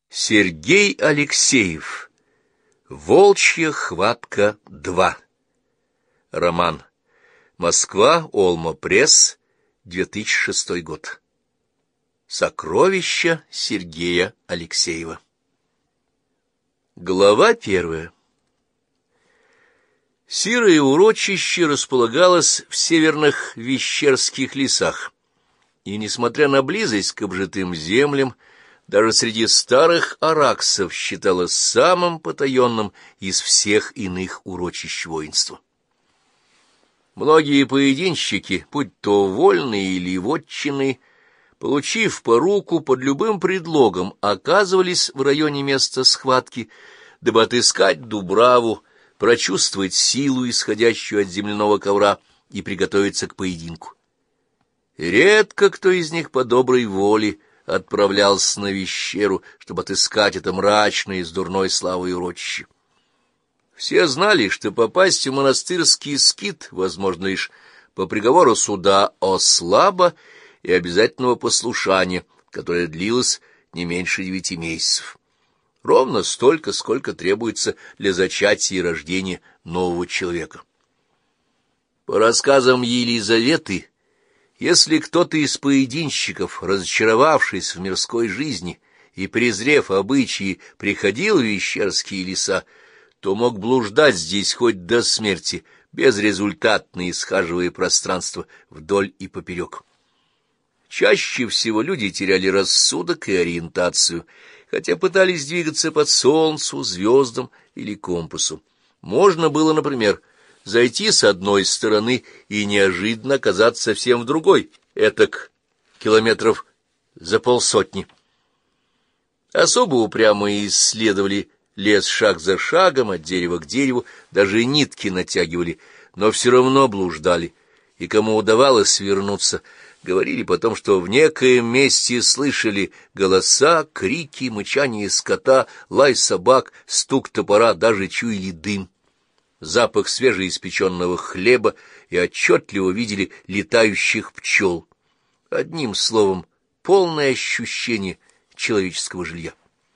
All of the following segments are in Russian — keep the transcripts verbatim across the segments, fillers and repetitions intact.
Сергей Алексеев. Волчья хватка два. Роман. Москва. Олма Пресс. две тысячи шестой год. Сокровища Сергея Алексеева. Глава первая. Сирое урочище располагалось в северных Вещерских лесах, и, несмотря на близость к обжитым землям, даже среди старых араксов считалось самым потаенным из всех иных урочищ воинства. Многие поединщики, будь то вольные или вотчинные, получив поруку под любым предлогом, оказывались в районе места схватки, дабы отыскать дубраву, прочувствовать силу, исходящую от земляного ковра, и приготовиться к поединку. Редко кто из них по доброй воле отправлялся на Вещеру, чтобы отыскать это мрачное и с дурной славой урочище. Все знали, что попасть в монастырский скит возможно лишь по приговору суда о слабо и обязательного послушания, которое длилось не меньше девяти месяцев. Ровно столько, сколько требуется для зачатия и рождения нового человека. По рассказам Елизаветы, если кто-то из поединщиков, разочаровавшись в мирской жизни и презрев обычаи, приходил в Вещерские леса, то мог блуждать здесь хоть до смерти, безрезультатно исхаживая пространство вдоль и поперек. Чаще всего люди теряли рассудок и ориентацию, хотя пытались двигаться под солнцу, звездам или компасу. Можно было, например, зайти с одной стороны и неожиданно оказаться совсем в другой, этак километров за полсотни. Особо упрямо исследовали лес шаг за шагом, от дерева к дереву, даже нитки натягивали, но все равно блуждали, и кому удавалось вернуться, говорили потом, что в некоем месте слышали голоса, крики, мычание скота, лай собак, стук топора, даже чуяли дым, запах свежеиспеченного хлеба и отчетливо видели летающих пчел. Одним словом, полное ощущение человеческого жилья.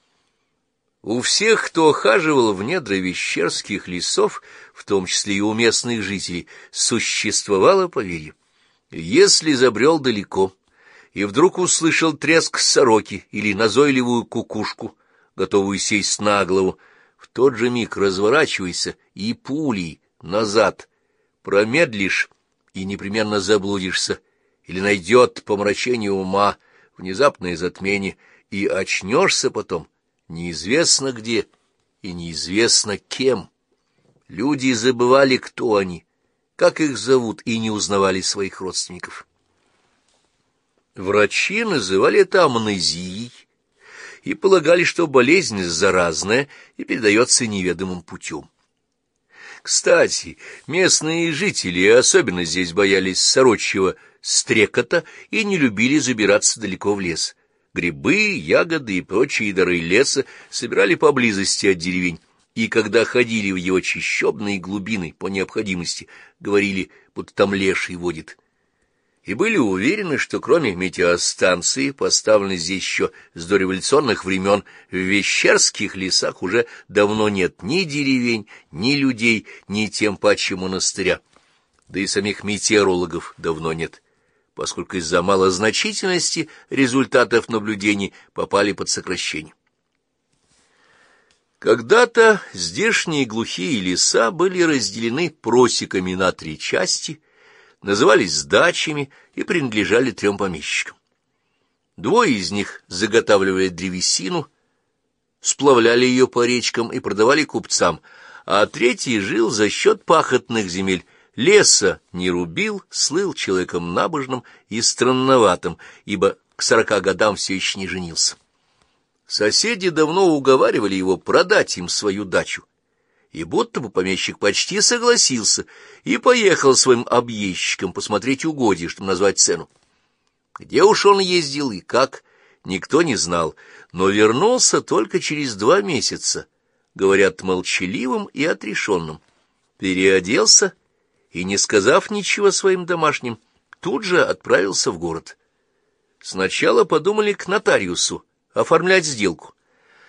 У всех, кто охаживал в недра Вещерских лесов, в том числе и у местных жителей, существовало поверье: если забрел далеко и вдруг услышал треск сороки или назойливую кукушку, готовую сесть на голову, в тот же миг разворачивайся и пулей назад. Промедлишь и непременно заблудишься, или найдет помрачение ума, внезапное затмение, и очнешься потом неизвестно где и неизвестно кем. Люди забывали, кто они, как их зовут, и не узнавали своих родственников. Врачи называли это амнезией и полагали, что болезнь заразная и передается неведомым путем. Кстати, местные жители особенно здесь боялись сорочьего стрекота и не любили забираться далеко в лес. Грибы, ягоды и прочие дары леса собирали поблизости от деревень, и когда ходили в его чащобные глубины по необходимости, говорили, будто там леший водит. И были уверены, что кроме метеостанции, поставленной здесь еще с дореволюционных времен, в Вещерских лесах уже давно нет ни деревень, ни людей, ни тем паче монастыря. Да и самих метеорологов давно нет, поскольку из-за малозначительности результатов наблюдений попали под сокращение. Когда-то здешние глухие леса были разделены просеками на три части, назывались дачами и принадлежали трем помещикам. Двое из них заготавливали древесину, сплавляли ее по речкам и продавали купцам, а третий жил за счет пахотных земель, леса не рубил, слыл человеком набожным и странноватым, ибо к сорока годам все еще не женился. Соседи давно уговаривали его продать им свою дачу, и будто бы помещик почти согласился и поехал своим объездчиком посмотреть угодья, чтобы назвать цену. Где уж он ездил и как, никто не знал, но вернулся только через два месяца, говорят, молчаливым и отрешенным. Переоделся и, не сказав ничего своим домашним, тут же отправился в город. Сначала подумали к нотариусу оформлять сделку,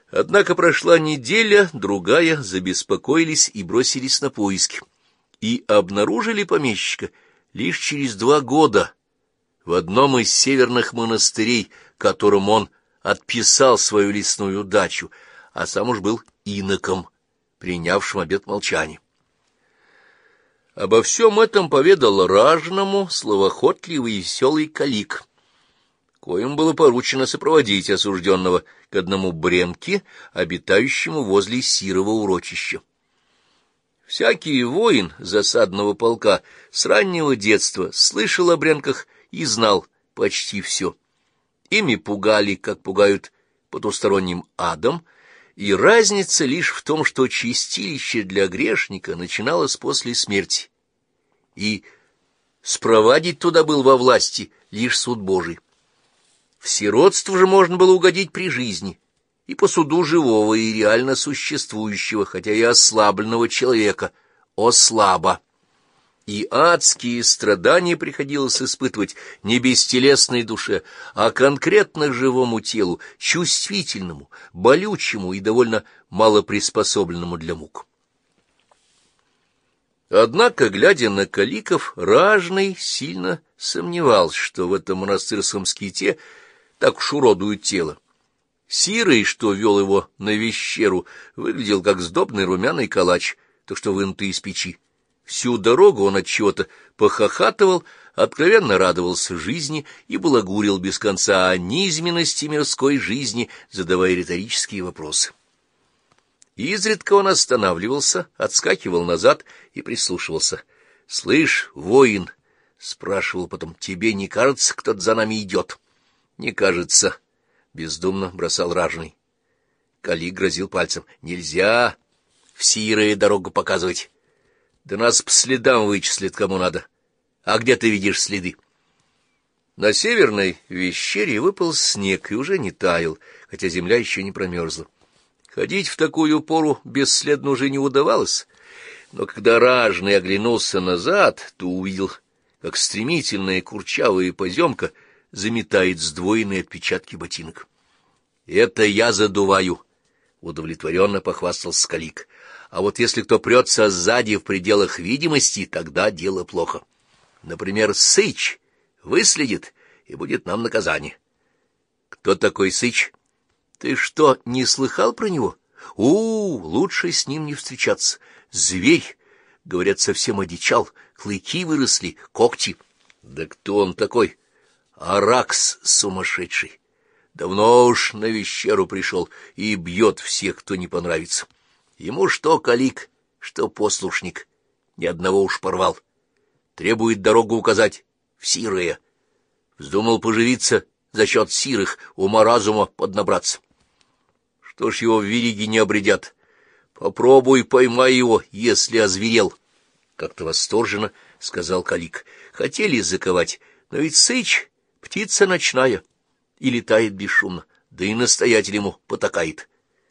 Однако прошла неделя, другая, забеспокоились и бросились на поиски. И обнаружили помещика лишь через два года в одном из северных монастырей, которым он отписал свою лесную дачу, а сам уж был иноком, принявшим обет молчания. Обо всем этом поведал ражному словоохотливый и веселый Калик, коим было поручено сопроводить осужденного к одному бренке, обитающему возле сирого урочища. Всякий воин засадного полка с раннего детства слышал о бренках и знал почти все. Ими пугали, как пугают потусторонним адом, и разница лишь в том, что чистилище для грешника начиналось после смерти, и спровадить туда был во власти лишь суд Божий. В сиротство же можно было угодить при жизни, и по суду живого и реально существующего, хотя и ослабленного человека, ослаба. И адские страдания приходилось испытывать не бестелесной душе, а конкретно живому телу, чувствительному, болючему и довольно малоприспособленному для мук. Однако, глядя на Каликов, ражный сильно сомневался, что в этом монастырском ските так уж уродует тело. Сирый, что вел его на вещеру, выглядел как сдобный румяный калач, так что вынутый из печи. Всю дорогу он от чего-то похохатывал, откровенно радовался жизни и балагурил без конца о низменности мирской жизни, задавая риторические вопросы. Изредка он останавливался, отскакивал назад и прислушивался. — Слышь, воин, — спрашивал потом, — тебе не кажется, кто-то за нами идет? — Не кажется, — бездумно бросал ражный. Калик грозил пальцем. — Нельзя в сирые дорогу показывать. Да нас по следам вычислят, кому надо. А где ты видишь следы? На северной вещере выпал снег и уже не таял, хотя земля еще не промерзла. Ходить в такую пору бесследно уже не удавалось, но когда ражный оглянулся назад, то увидел, как стремительная курчавая поземка заметает сдвоенные отпечатки ботинок. — Это я задуваю, — удовлетворенно похвастался Калик. — А вот если кто прется сзади в пределах видимости, тогда дело плохо. Например, сыч выследит, и будет нам наказание. — Кто такой сыч? — Ты что, не слыхал про него? У, лучше с ним не встречаться. Зверь, говорят, совсем одичал, клыки выросли, когти. Да кто он такой? Аракс сумасшедший. Давно уж на вещеру пришел и бьет всех, кто не понравится. Ему что Калик, что послушник, ни одного уж порвал. Требует дорогу указать в сирые. Вздумал поживиться за счет сирых, ума-разума поднабраться. Что ж его в вериги не обредят? Попробуй поймай его, если озверел. Как-то восторженно сказал Калик. Хотели заковать, но ведь сыч — птица ночная и летает бесшумно, да и настоятель ему потакает.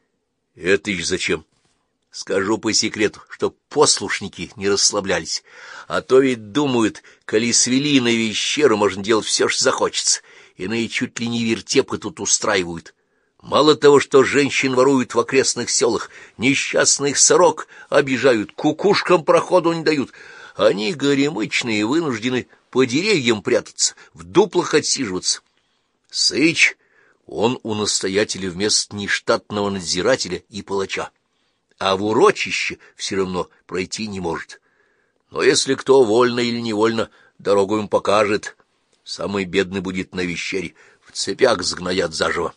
Это ж зачем? Скажу по секрету, чтоб послушники не расслаблялись, а то ведь думают, коли свели на вещеру, можно делать все, что захочется, иные чуть ли не вертепы тут устраивают. Мало того, что женщин воруют в окрестных селах, несчастных сорок обижают, кукушкам проходу не дают, они, горемычные, вынуждены по деревьям прятаться, в дуплах отсиживаться. Сыч, он у настоятеля вместо нештатного надзирателя и палача, а в урочище все равно пройти не может. Но если кто вольно или невольно дорогу им покажет, самый бедный будет на вещере, в цепях сгноят заживо.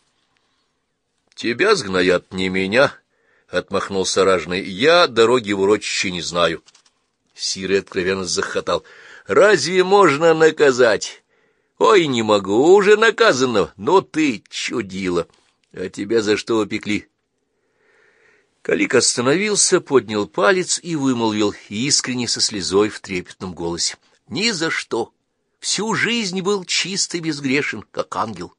— Тебя сгноят, не меня, — отмахнулся ражный. — Я дороги в урочище не знаю. Сирый откровенно захохотал. — Разве можно наказать? Ой, не могу, уже наказанного, но ты чудила. А тебя за что упекли? Калик остановился, поднял палец и вымолвил, искренне со слезой в трепетном голосе. — Ни за что. Всю жизнь был чист и безгрешен, как ангел.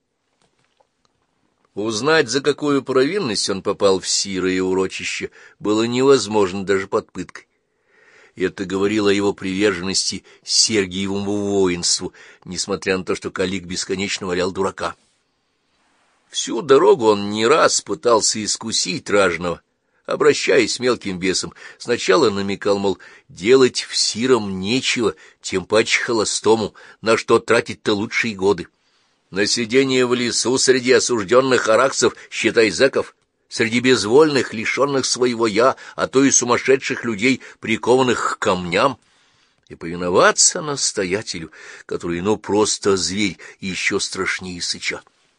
Узнать, за какую провинность он попал в сирое урочище, было невозможно даже под пыткой. Это говорило о его приверженности Сергиевому воинству, несмотря на то, что Калик бесконечно валял дурака. Всю дорогу он не раз пытался искусить ражного, обращаясь мелким бесом. Сначала намекал, мол, делать в сиром нечего, тем паче холостому, на что тратить-то лучшие годы. На сидение в лесу среди осужденных араксов, считай зэков, среди безвольных, лишенных своего «я», а то и сумасшедших людей, прикованных к камням, и повиноваться настоятелю, который, ну, просто зверь, еще страшнее сыча.